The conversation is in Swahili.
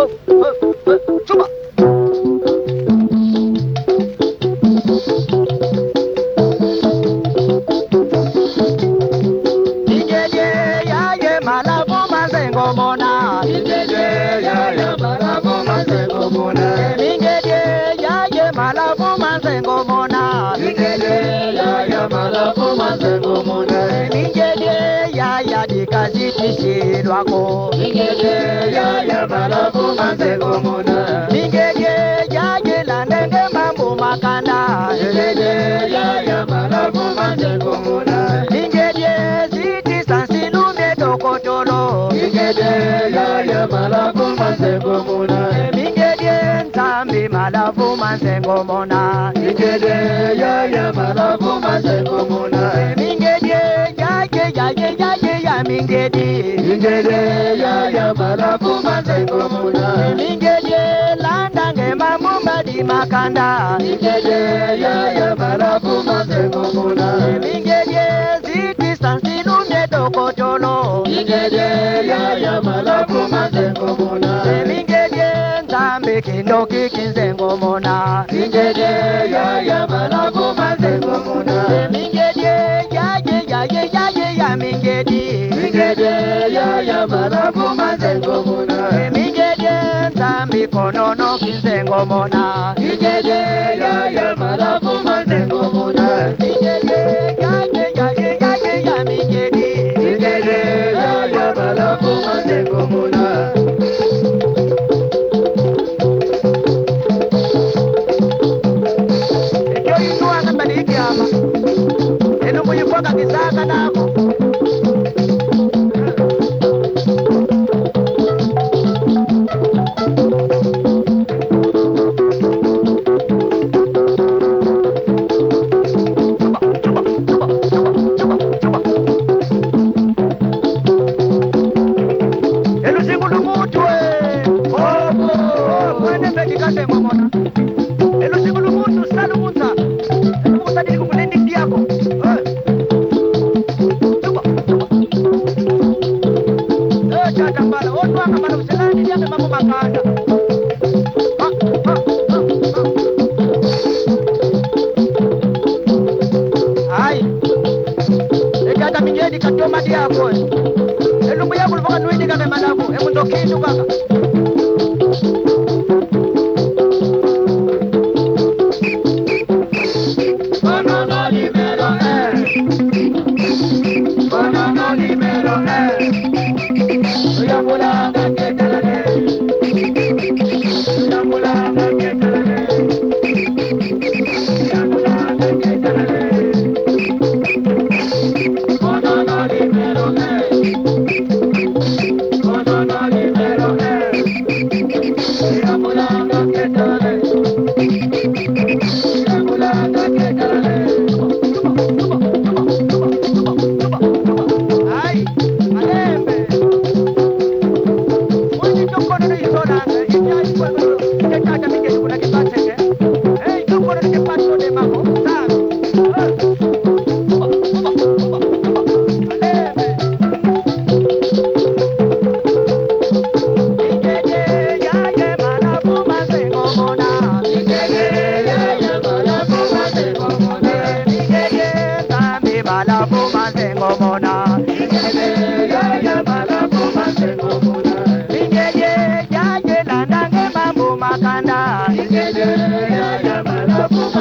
Chupa. Ijeje ya ye malabu mazengo mona. Ijeje ya ye malabu mazengo mona. Ijeje ya ye malabu mazengo mona. Ijeje ya ye malabu mazengo mona. Ijeje ya dikazitishi lwako. Ijeje ya ye malabu mazengo mona. Ijeje ya ye landenge mambo makanda. Ijeje ya ye malabu mazengo mona. Ijeje ziti sansilume dokotolo. Ijeje ya ye malabu mazengo mona. Ijeje nzambi malabu mazengo mona. Ijeje ya ye malabu mazengo mona. Ijeje ya mingedi. Ijeje ya ye malabu mazengo mona. Ijeje landange mambo madi makanda. Ijeje ya ye malabu mazengo mona. Ijeje ziti sansilume dokotolo. Ijeje ya ye malabu mazengo mona. Ijeje nzambi kindoki kinzengo mona. Ijeje ya ye malabu mazengo mona. Ijeje ya mingedi. Ijeje ya ye malabu mazengo mona. Ijeje nzambi konono kinzengo mona. Ijeje ya ye malabu mazengo mona. Ijeje ya mingedi. Ijeje ya ye malabu mazengo mona. Ejo inua nabadiki ama. Eno muyifoka kisaka nako. Ijeje ya ye malabu